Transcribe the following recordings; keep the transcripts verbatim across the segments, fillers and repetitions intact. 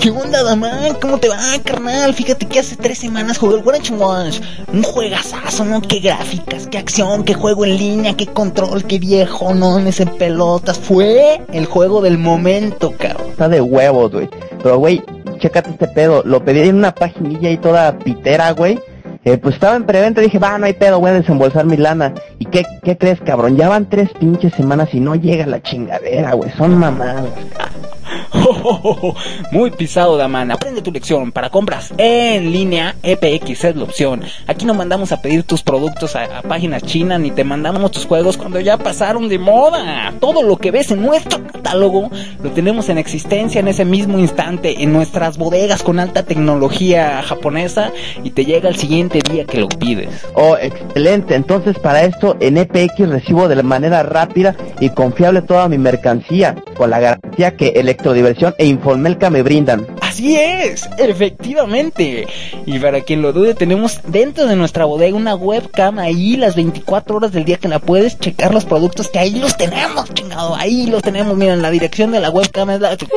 ¿Qué onda, Damán? ¿Cómo te va, carnal? Fíjate que hace tres semanas jugué el One Punch. Un juegazazo, ¿no? Qué gráficas, qué acción, qué juego en línea, qué control, qué viejo, ¿no? En pelotas. Fue el juego del momento, cabrón. Está de huevos, güey. Pero, güey, chécate este pedo. Lo pedí en una paginilla y toda pitera, güey. Eh, pues estaba en preventa, dije, va, no hay pedo, voy a desembolsar mi lana. ¿Y qué, qué crees, cabrón? Ya van tres pinches semanas y no llega la chingadera, güey. Son mamadas. Oh, oh, oh, oh. Muy pisado, Daman. Aprende tu lección. Para compras en línea, E P X es la opción. Aquí no mandamos a pedir tus productos a, a páginas chinas, ni te mandamos tus juegos cuando ya pasaron de moda. Todo lo que ves en nuestro catálogo lo tenemos en existencia en ese mismo instante en nuestras bodegas con alta tecnología japonesa y te llega el siguiente día que lo pides. Oh, excelente. Entonces, para esto en E P X recibo de manera rápida y confiable toda mi mercancía con la garantía que Electrodiversión e Infomelca me brindan. Así es, efectivamente. Y para quien lo dude, tenemos dentro de nuestra bodega una webcam ahí las veinticuatro horas del día que la puedes checar los productos que ahí los tenemos, chingado, ahí los tenemos. Miren, la dirección de la webcam es la e p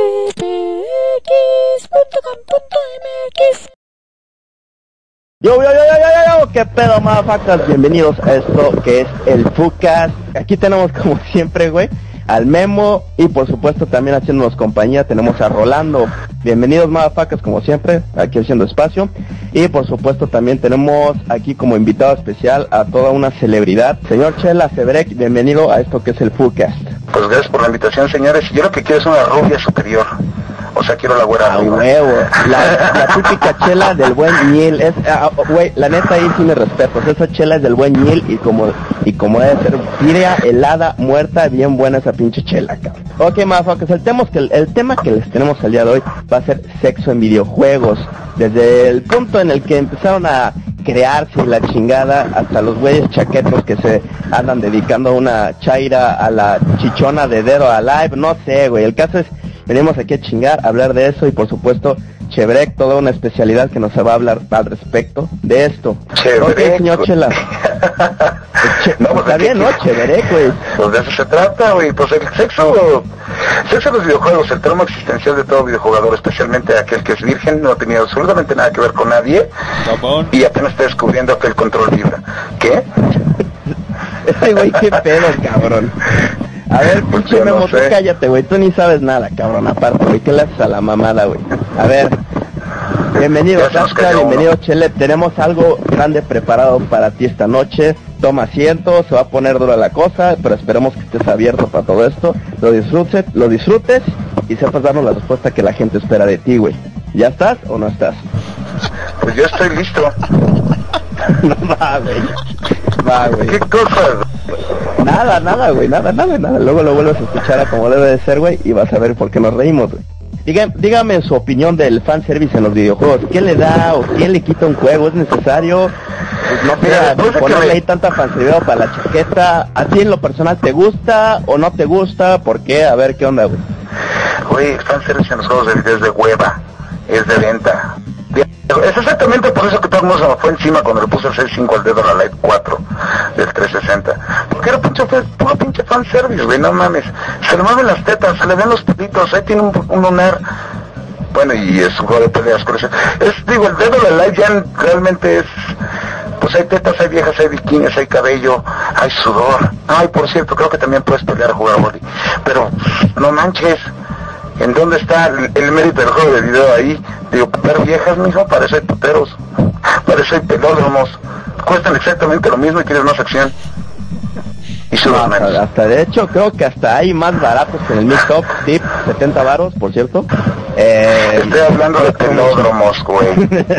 x punto com punto m x. Yo, yo, yo, yo, yo, yo, qué pedo, motherfuckers. Bienvenidos a esto que es el Fucast. Aquí tenemos como siempre, güey, al Memo y por supuesto también haciéndonos compañía tenemos a Rolando. Bienvenidos, motherfuckers, como siempre, aquí haciendo espacio. Y por supuesto también tenemos aquí como invitado especial a toda una celebridad, señor Chela Sebrek. Bienvenido a esto que es el Fucast. Pues gracias por la invitación, señores. Yo lo que quiero es una rubia superior. O sea, quiero la güera. ¡A huevo! La, la típica chela del buen Ñil. Es, güey, uh, la neta ahí sí me respeto. Esa chela es del buen Ñil y como y como debe ser, tibia, helada, muerta, bien buena esa pinche chela, cabrón. Ok, motherfuckers, el tema, que, el, el tema que les tenemos el día de hoy va a ser sexo en videojuegos. Desde el punto en el que empezaron a crearse la chingada hasta los güeyes chaquetos que se andan dedicando a una chaira a la chichona de Dead or Alive. No sé, güey, el caso es... Venimos aquí a chingar, a hablar de eso y por supuesto Chebrek, toda una especialidad que nos va a hablar al respecto de esto. Chebrek. Ok, señor Chela. Che, no, pues está bien, ¿no? Chebrek, güey. Pues de eso se trata, güey. Pues el sexo, sexo en los videojuegos, el trauma existencial de todo videojugador, especialmente aquel que es virgen, no ha tenido absolutamente nada que ver con nadie y apenas está descubriendo que el control vibra. ¿Qué? Ese güey, qué pedo, cabrón. A ver, pinche Memo, tú cállate, güey, tú ni sabes nada, cabrón, aparte, güey, ¿qué le haces a la mamada, güey? A ver, bienvenido, Sasha, bienvenido, Chele, tenemos algo grande preparado para ti esta noche, toma asiento, se va a poner dura la cosa, pero esperemos que estés abierto para todo esto, lo disfrutes, lo disfrutes y sepas darnos la respuesta que la gente espera de ti, güey. ¿Ya estás o no estás? Pues yo estoy listo. No va, güey. Va, güey. ¿Qué cosas? Nada, nada, güey, nada, nada, nada. Luego lo vuelves a escuchar a como debe de ser, güey, y vas a ver por qué nos reímos, güey. Dígame, dígame su opinión del fanservice en los videojuegos. ¿Qué le da o quién le quita un juego? ¿Es necesario? Pues no sé, ponerle me... ahí tanta fanservice para la chaqueta. ¿A ti en lo personal te gusta o no te gusta? ¿Por qué? A ver, ¿qué onda, güey? Güey, fanservice en los juegos de video es de hueva, es de venta. Es exactamente por eso que todo el mundo se me fue encima cuando le puse el seis cinco al Dead or Alive cuatro del trescientos sesenta. Porque era pinche, puro pinche fanservice, güey, no mames. Se le mueven las tetas, se le ven los pelitos, ahí tiene un, un lunar. Bueno, y es un juego de peleas con eso. Es, digo, el Dead or Alive ya realmente es... Pues hay tetas, hay viejas, hay bikinis, hay cabello, hay sudor. Ay, por cierto, creo que también puedes pelear a jugar body. Pero, no manches... ¿En dónde está el, el mérito del juego de video ahí? Digo, putear viejas, mijo, para eso hay puteros, para eso hay pelódromos. Cuestan exactamente lo mismo y quieres más acción. Y no, hasta, hasta de hecho creo que hasta hay más baratos que en el Mix-Up, tip, setenta varos, por cierto. Eh, Estoy hablando de pelódromos, güey.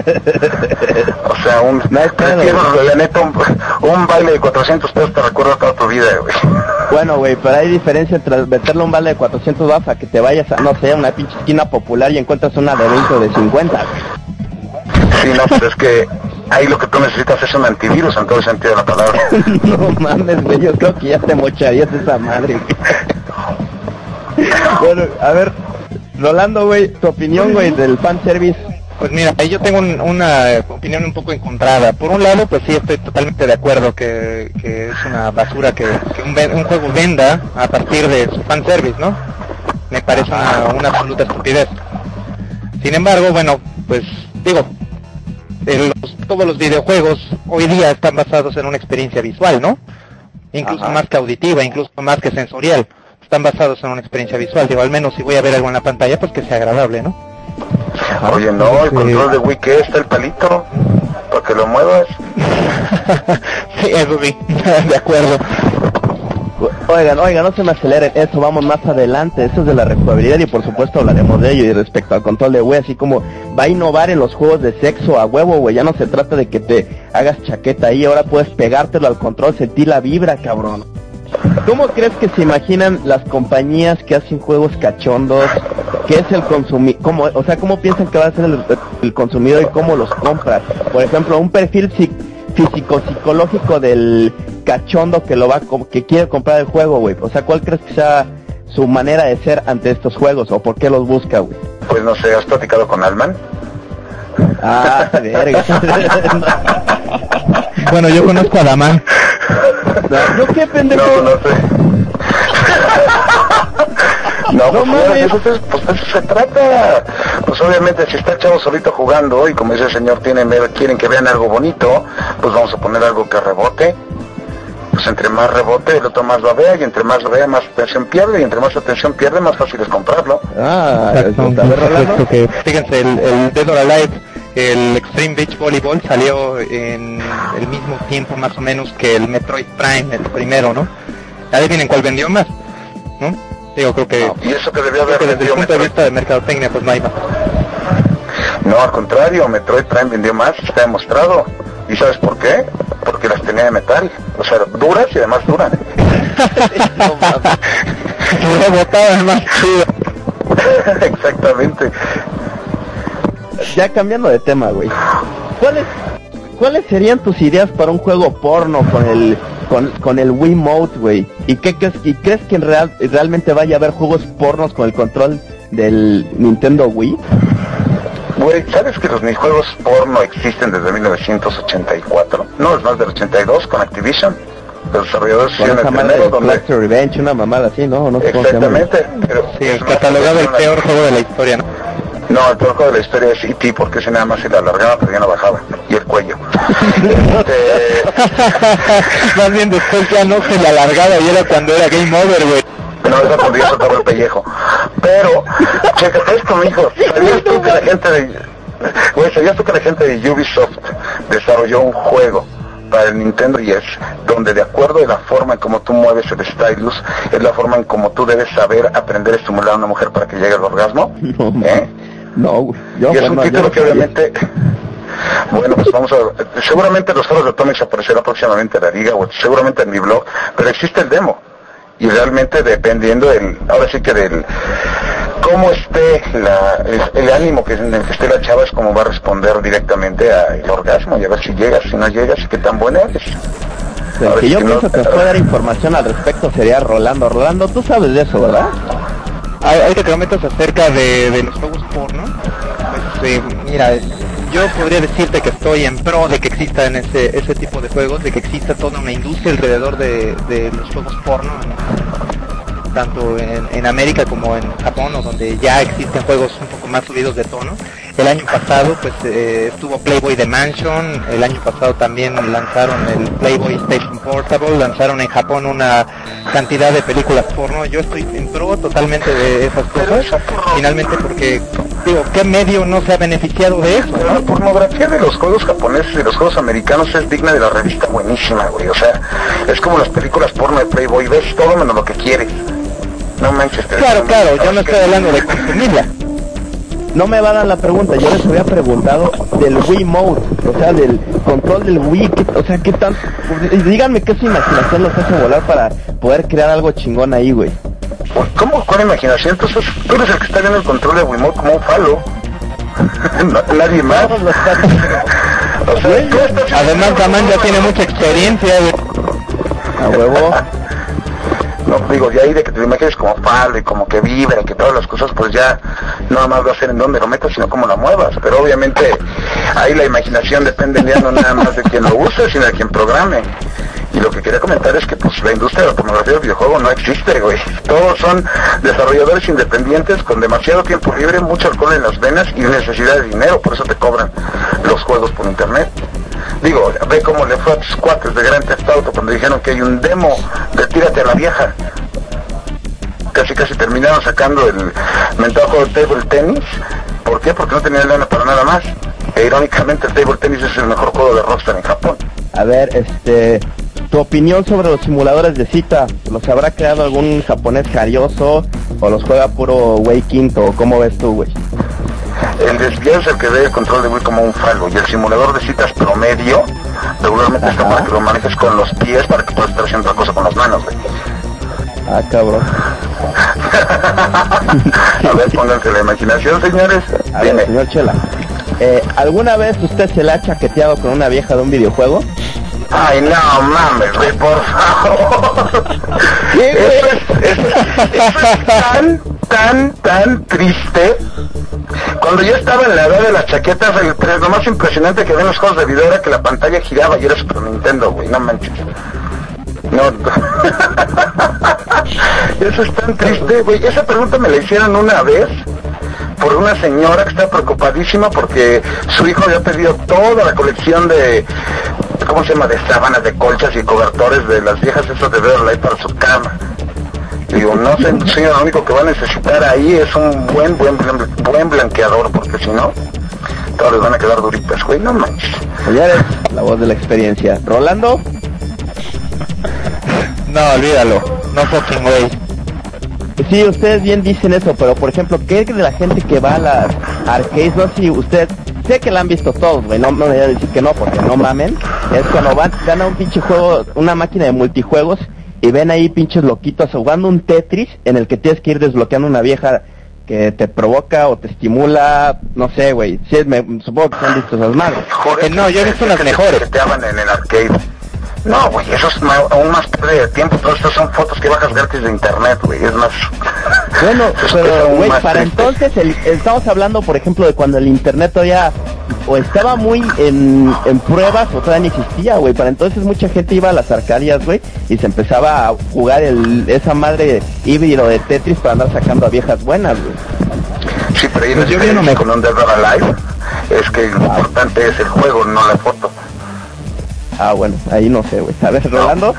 O sea, un, no quiero, la neta, un, un baile de cuatrocientos pesos te recuerda toda tu vida, güey. Bueno, güey, pero hay diferencia entre meterle un baile de cuatrocientos baros a que te vayas a, no sé, a una pinche esquina popular y encuentras una de veinte o de cincuenta, güey. Sí, no, pues es que ahí lo que tú necesitas es un antivirus en todo el sentido de la palabra. No mames, güey, yo creo que ya te mocharías esa madre, güey. Bueno, a ver, Rolando, güey, tu opinión, güey, del fanservice. Pues mira, yo tengo un, una opinión un poco encontrada. Por un lado, pues sí, estoy totalmente de acuerdo que, que es una basura que, que un, un juego venda a partir de su fanservice, ¿no? Me parece una, una absoluta estupidez. Sin embargo, bueno, pues digo, el, los, todos los videojuegos hoy día están basados en una experiencia visual, ¿no? Incluso Ajá. más que auditiva, incluso más que sensorial. Están basados en una experiencia visual. Digo, al menos si voy a ver algo en la pantalla, pues que sea agradable, ¿no? Ajá. Oye, no, el control de Wii, ¿qué está el palito? ¿Para que lo muevas? Sí, eso sí, de acuerdo. Oigan, oigan, no se me aceleren, eso vamos más adelante, eso es de la rejugabilidad y por supuesto hablaremos de ello. Y respecto al control de Wii, así como va a innovar en los juegos de sexo a huevo, güey, ya no se trata de que te hagas chaqueta ahí, ahora puedes pegártelo al control, sentir la vibra, cabrón. ¿Cómo crees que se imaginan las compañías que hacen juegos cachondos? ¿Qué es el consumidor? ¿Cómo, o sea, cómo piensan que va a ser el, el consumidor y cómo los compras? Por ejemplo, un perfil físico-psicológico del cachondo que lo va que quiere comprar el juego, güey. O sea, ¿cuál crees que sea su manera de ser ante estos juegos o por qué los busca, güey? Pues no sé, ¿has platicado con Alman? Ah, verga. Bueno, yo conozco a Daman. ¿Yo qué pendejo? No, no sé. No, no pues, mames. Pues, pues de eso se trata. Pues obviamente si está el chavo solito jugando y como dice el señor, tienen, quieren que vean algo bonito, pues vamos a poner algo que rebote. Pues entre más rebote, el otro más lo vea, y entre más lo vea, más atención pierde, y entre más atención pierde, más fácil es comprarlo. Ah, exacto. Que, fíjense, el, el Dead or Alive, el Extreme Beach Volleyball salió en el mismo tiempo más o menos que el Metroid Prime, el primero, ¿no? Adivinen cuál vendió más, ¿no? Digo, creo que... No, y eso que debió haber que desde el punto Metroid. de vista de mercadotecnia, pues no hay más. No, al contrario, Metroid Prime vendió más, está demostrado. ¿Y sabes por qué? Porque las tenía de metal, o sea, duras y además duran. Rebotadas más chido. Exactamente. Ya cambiando de tema, güey. ¿Cuáles cuáles serían tus ideas para un juego porno con el con, con el Wiimote, güey? ¿Y qué crees y crees que en real, realmente vaya a haber juegos pornos con el control del Nintendo Wii? Güey, ¿sabes que los minijuegos porno existen desde mil novecientos ochenta y cuatro? No, es más del ochenta y dos con Activision. Los desarrolladores hicieron el primero donde... Collector Revenge, una mamada así, ¿no? No sé cómo se llama. Exactamente. Pero sí, el catalogado el peor juego de la historia, ¿no? No, el peor juego de la historia es E T, porque ese nada más se le alargaba, pero ya no bajaba. Y el cuello. este... Más bien después ya no se le alargaba y era cuando era Game Over, güey. No, eso cuando ya soltaba el pellejo. Pero, chécate esto, mijo. ¿Sabías tú que la gente de... Güey, ¿sabías tú que la gente de Ubisoft desarrolló un juego para el Nintendo diez, donde de acuerdo a la forma en cómo tú mueves el stylus, es la forma en cómo tú debes saber aprender a estimular a una mujer para que llegue al orgasmo? No, ¿Eh? No, güey. Yo, y es bueno, un título yo que obviamente... Bueno, pues vamos a... Seguramente los foros de Atomics aparecerá próximamente en la liga, o seguramente en mi blog, pero existe el demo. Y realmente dependiendo del... Ahora sí que del... cómo esté la, el, el ánimo que en el que esté la chava es como va a responder directamente al orgasmo y a ver si llegas, si no llegas y qué tan buena eres. El que yo pienso no, que nos puede dar información al respecto sería Rolando. Rolando, tú sabes de eso, ¿verdad? Hay que te comentas acerca de, de los juegos porno. Pues eh, mira, yo podría decirte que estoy en pro de que existan ese ese tipo de juegos, de que exista toda una industria alrededor de, de los juegos porno, en, tanto en, en América como en Japón, o donde ya existen juegos un poco más subidos de tono. El año pasado pues eh, estuvo Playboy The Mansion, el año pasado también lanzaron el Playboy Station Portable, lanzaron en Japón una cantidad de películas porno. Yo estoy en pro totalmente de esas cosas, finalmente, porque digo, ¿qué medio no se ha beneficiado de eso? Pero la pornografía de los juegos japoneses y de los juegos americanos es digna de la revista buenísima, güey. O sea, es como las películas porno de Playboy, ves todo menos lo que quieres. No manches. Claro, claro, yo no estoy hablando de consumirla. No me va a dar la pregunta, yo les había preguntado del Wiimote, o sea, del control del Wii, que, o sea, qué tan... Díganme qué su imaginación los hace volar para poder crear algo chingón ahí, güey. ¿Cómo? ¿Cuál imaginación? Entonces, tú eres el que está viendo el control de Wiimote como un falo. no, nadie más. O sea, además, Daman ya tiene mucha experiencia, güey. A huevo. No, digo, de ahí de que te lo imagines como falo y como que vibra y que todas las cosas, pues ya no más va a ser en dónde lo metas, sino cómo la muevas. Pero obviamente ahí la imaginación depende ya no nada más de quien lo use, sino de quien programe. Y lo que quería comentar es que pues la industria de la pornografía del videojuego no existe, güey. Todos son desarrolladores independientes con demasiado tiempo libre, mucho alcohol en las venas y necesidad de dinero, por eso te cobran los juegos por internet. Digo, ve cómo le fue a tus cuates de Grand Theft Auto cuando dijeron que hay un demo de Tírate a la Vieja. Casi casi terminaron sacando el mentado juego de table tennis. ¿Por qué? Porque no tenían lana para nada más. E irónicamente el table tennis es el mejor juego de Rockstar en Japón. A ver, este, tu opinión sobre los simuladores de cita. ¿Los habrá creado algún japonés jarioso o los juega puro güey quinto? ¿Cómo ves tú, güey? El desviado es el que ve el control de Wii como un falgo, y el simulador de citas promedio regularmente Ajá. está para que lo manejes con los pies para que puedas estar haciendo otra cosa con las manos, güey. Ah, cabrón. A ver, pónganse la imaginación, señores. A ver, señor Chela, eh, ¿alguna vez usted se la ha chaqueteado con una vieja de un videojuego? Ay, no mames, güey, por favor. ¿Qué, eso, es, eso, eso es tan, tan, tan triste. Cuando yo estaba en la edad de las chaquetas, el, lo más impresionante que ven los juegos de video era que la pantalla giraba y era Super Nintendo, güey, no manches. No, eso es tan triste, güey. Esa pregunta me la hicieron una vez por una señora que está preocupadísima porque su hijo había pedido toda la colección de, ¿cómo se llama?, de sábanas, de colchas y cobertores de las viejas esas de Verlight para su cama. Digo, no sé, señor, lo único que va a necesitar ahí es un buen, buen, buen blanqueador, porque si no, todos les van a quedar duritas, güey, no manches. Señores, la voz de la experiencia. ¿Rolando? No, olvídalo, no fucking way. Sí, ustedes bien dicen eso, pero por ejemplo, ¿qué es de la gente que va a las arcades? No sé si ustedes, sé que la han visto todos, güey, no me voy a decir que no, porque no mamen. Es cuando van, van a un pinche juego, una máquina de multijuegos, y ven ahí pinches loquitos jugando un Tetris en el que tienes que ir desbloqueando una vieja que te provoca o te estimula, no sé, güey. Sí, me, supongo que se han visto esas madres. Joder, eh, no, yo he visto las mejores. Que te aman en el arcade. No, güey, eso es ma- aún más pérdida de tiempo. Todas estas son fotos que bajas gratis de internet, güey. Es más... Bueno, es pero, güey, para triste. entonces, el, estamos hablando, por ejemplo, de cuando el internet todavía o estaba muy en, en pruebas o todavía no existía, güey. Para entonces mucha gente iba a las arcadias, güey, y se empezaba a jugar el esa madre híbrido de Tetris para andar sacando a viejas buenas, güey. Sí, pero ahí pues yo no me... con un Dead or Alive es que lo ah. importante es el juego, no la foto. Ah, bueno, ahí no sé, güey. A ver, Rolando.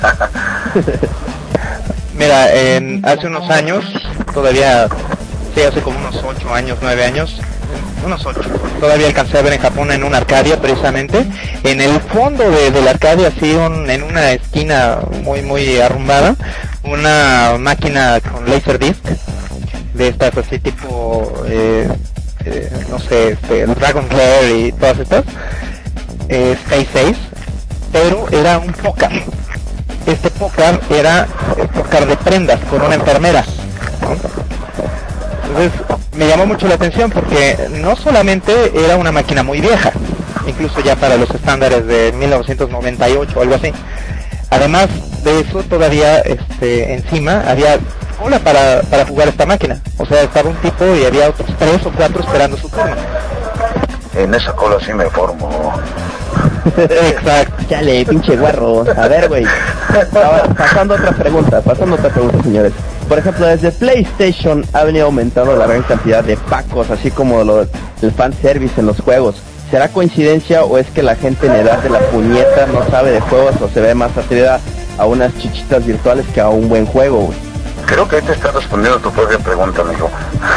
Mira, en, hace unos años, todavía, sí, hace como unos ocho años, nueve años, unos ocho, todavía alcancé a ver en Japón en una arcadia, precisamente, en el fondo de, de la arcadia, así, un, en una esquina muy, muy arrumbada, una máquina con Laserdisc, de estas así tipo, eh, eh, no sé, este, Dragon Slayer y todas estas, eh, Space Ace, pero era un póker. Este póker era el póker de prendas con una enfermera, ¿no? Entonces me llamó mucho la atención porque no solamente era una máquina muy vieja, incluso ya para los estándares de mil novecientos noventa y ocho o algo así. Además de eso, todavía este, encima había cola para, para jugar esta máquina. O sea, estaba un tipo y había otros tres o cuatro esperando su turno. En esa cola sí me formo. Exacto. Chale, pinche guarro. A ver, güey. Pasando a otra pregunta, pasando a otra pregunta, señores. Por ejemplo, desde PlayStation ha venido aumentando la gran cantidad de pacos, así como lo, el fanservice en los juegos. ¿Será coincidencia o es que la gente en edad de la puñeta no sabe de juegos o se ve más atrevida a unas chichitas virtuales que a un buen juego, güey? Creo que ahí te estás respondiendo tu propia pregunta, amigo.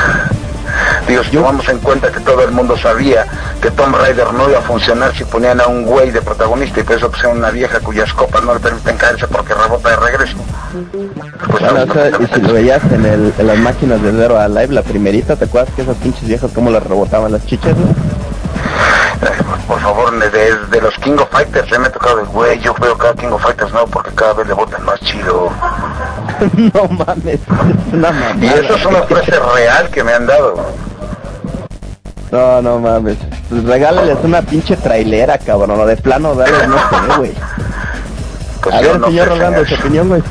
Digo, si tomamos en cuenta que todo el mundo sabía que Tomb Raider no iba a funcionar si ponían a un güey de protagonista y por eso pusieron una vieja cuyas copas no le permiten caerse porque rebota de regreso. Pues bueno, o sea, y si lo veías en, el, en las máquinas de Dead or Alive, la primerita, ¿te acuerdas que esas pinches viejas cómo las rebotaban las chichas, no? Eh, por favor, de, de los King of Fighters, eh, me ha tocado el güey, yo veo cada King of Fighters no, porque cada vez le botan más chido. No mames, es una mamada. Y eso es una frase real que me han dado. No, no mames. Pues regálales una pinche trailera, cabrón. O de plano, dale, no sé, güey. Pues a ver, no señor sé, Rolando, su opinión, güey.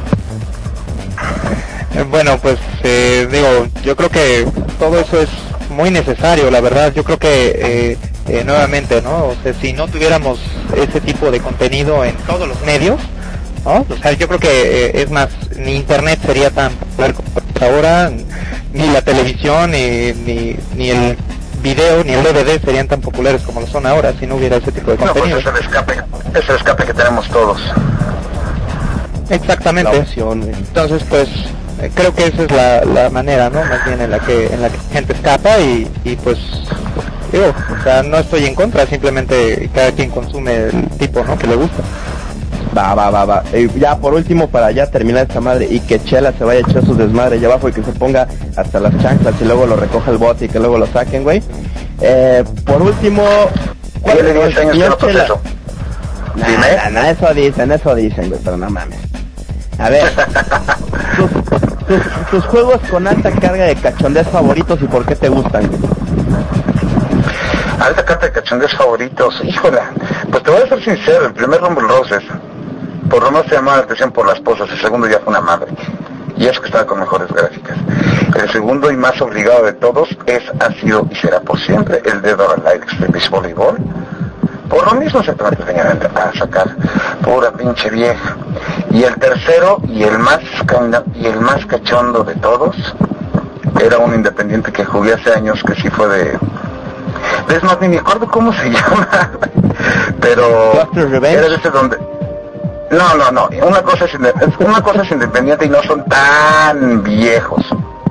Eh, bueno, pues eh, digo, yo creo que todo eso es muy necesario, la verdad. Yo creo que eh, eh, nuevamente, ¿no? O sea, si no tuviéramos ese tipo de contenido en todos los medios, ¿no? O sea, yo creo que eh, es más, ni internet sería tan popular como ahora, ni la televisión, ni, ni, ni el video, ni el D V D serían tan populares como lo son ahora si no hubiera ese tipo de contenido. No, pues es el escape, es el escape que tenemos todos. Exactamente. Opción, Entonces, pues, eh, creo que esa es la, la manera, ¿no? Más bien en la que en la que la gente escapa y, y pues, digo, o sea, no estoy en contra, simplemente cada quien consume el tipo, ¿no? Que le gusta. Va, va, va, va. Eh, ya por último, para ya terminar esta madre y que Chela se vaya a echar sus desmadres allá abajo y que se ponga hasta las chanclas y luego lo recoja el bote y que luego lo saquen, güey. Eh, por último, ¿cuál Tiene es diez años que señor no Chela? proceso. Nah, Dime. nah, nah, eso dicen, eso dicen, güey, pero no mames. A ver, tus, tus, tus juegos con alta carga de cachondez favoritos y por qué te gustan, güey. Alta carta de cachondeos favoritos, híjole. Pues te voy a ser sincero, el primer Rumble Roses, por lo menos se llamaba la atención por las posas, el segundo ya fue una madre. Y eso que estaba con mejores gráficas. El segundo y más obligado de todos es, ha sido y será por siempre el Dead or Alive Extreme Volleyball. Por lo mismo se trata de venir a sacar pura pinche vieja. Y el tercero y el más y el más cachondo de todos era un independiente que jugué hace años que sí fue de... Es más, ni me acuerdo cómo se llama, pero era de ese donde... No, no, no, una cosa es, una cosa es independiente y no son tan viejos.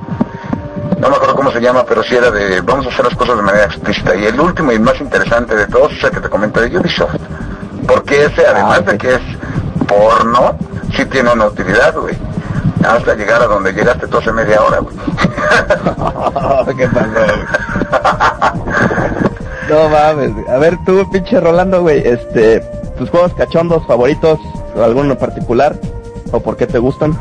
No me acuerdo cómo se llama, pero sí era de vamos a hacer las cosas de manera explícita. Y el último y más interesante de todos es el que te comento de Ubisoft. Porque ese, además ah, de que es porno, sí tiene una utilidad, güey. Hasta llegar a donde llegaste tú hace media hora, güey. ¿Qué pasó? No mames, güey. A ver tú, pinche Rolando, güey, este, tus juegos cachondos favoritos, alguno en particular, o por qué te gustan.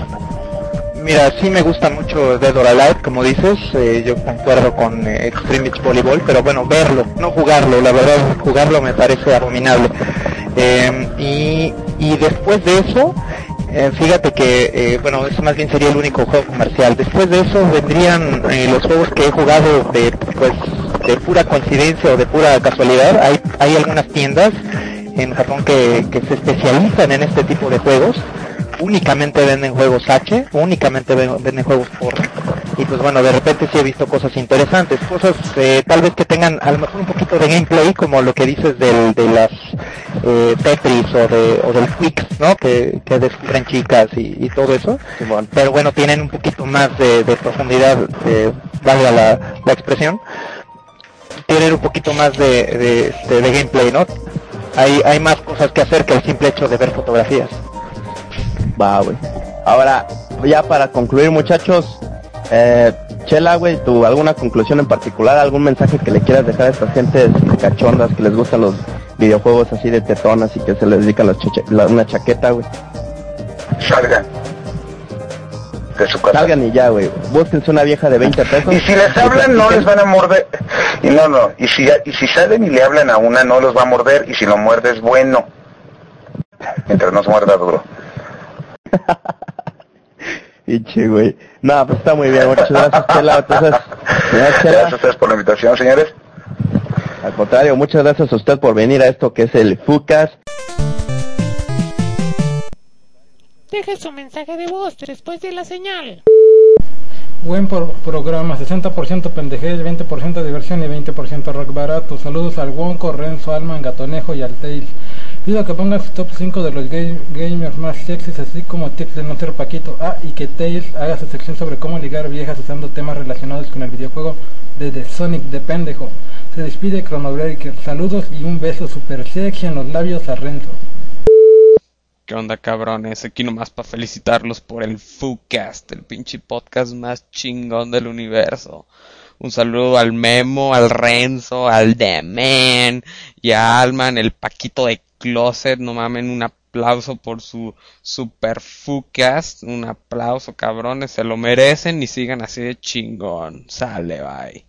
Mira, sí me gusta mucho Dead or Alive, como dices, eh, yo concuerdo con eh, Extreme Beach Volleyball, pero bueno, verlo, no jugarlo, la verdad, jugarlo me parece abominable. Eh, y, y después de eso, eh, fíjate que, eh, bueno, eso más bien sería el único juego comercial. Después de eso vendrían eh, los juegos que he jugado de, pues, de pura coincidencia o de pura casualidad. Hay, hay algunas tiendas en Japón que, que se especializan en este tipo de juegos. Únicamente venden juegos H, únicamente venden juegos porno, y pues bueno, de repente sí he visto cosas interesantes, cosas eh, tal vez que tengan a lo mejor un poquito de gameplay, como lo que dices del, de las eh, Tetris o, de, o del Quicks, ¿no? Que, que descubren chicas y, y todo eso, sí, bueno. Pero bueno, tienen un poquito más de, de profundidad, eh, valga la, la expresión, tienen un poquito más de, de, de, de gameplay, ¿no? Hay, hay más cosas que hacer que el simple hecho de ver fotografías. Va, güey. Ahora, ya para concluir, muchachos, eh, Chela, güey, ¿tú alguna conclusión en particular, algún mensaje que le quieras dejar a estas gentes cachondas que les gustan los videojuegos así de tetonas y que se les dedica los chache- la, una chaqueta, güey? Salgan de su casa. Salgan y ya, güey. Búsquense una vieja de veinte pesos. Y si les hablan, no les van a morder. Y no, no. Y si, y si salen y le hablan a una, no los va a morder. Y si lo muerde, es bueno. Mientras no se muerda duro. Iche, güey. No, pues está muy bien. Muchas gracias, Chela. Entonces, gracias a ustedes por la invitación, señores. Al contrario, muchas gracias a usted por venir a esto que es el Fucas. Deje su mensaje de voz después de la señal. Buen pro- programa, sesenta por ciento pendejez, veinte por ciento diversión y veinte por ciento rock barato. Saludos al Wonko, Renzo, Alman, Gatonejo y al Tails. Pido que pongan su top cinco de los gay- gamers más sexys, así como tips de Notero Paquito. Ah, y que Tails haga su sección sobre cómo ligar viejas usando temas relacionados con el videojuego de The Sonic de pendejo. Se despide Chrono Breaker. Saludos y un beso super sexy en los labios a Renzo. ¿Qué onda, cabrones? Aquí nomás para felicitarlos por el Fucast, el pinche podcast más chingón del universo. Un saludo al Memo, al Renzo, al The Man y a Alman, el Paquito de Closet. No mamen, un aplauso por su super Fucast. Un aplauso, cabrones, se lo merecen y sigan así de chingón. Sale, bye.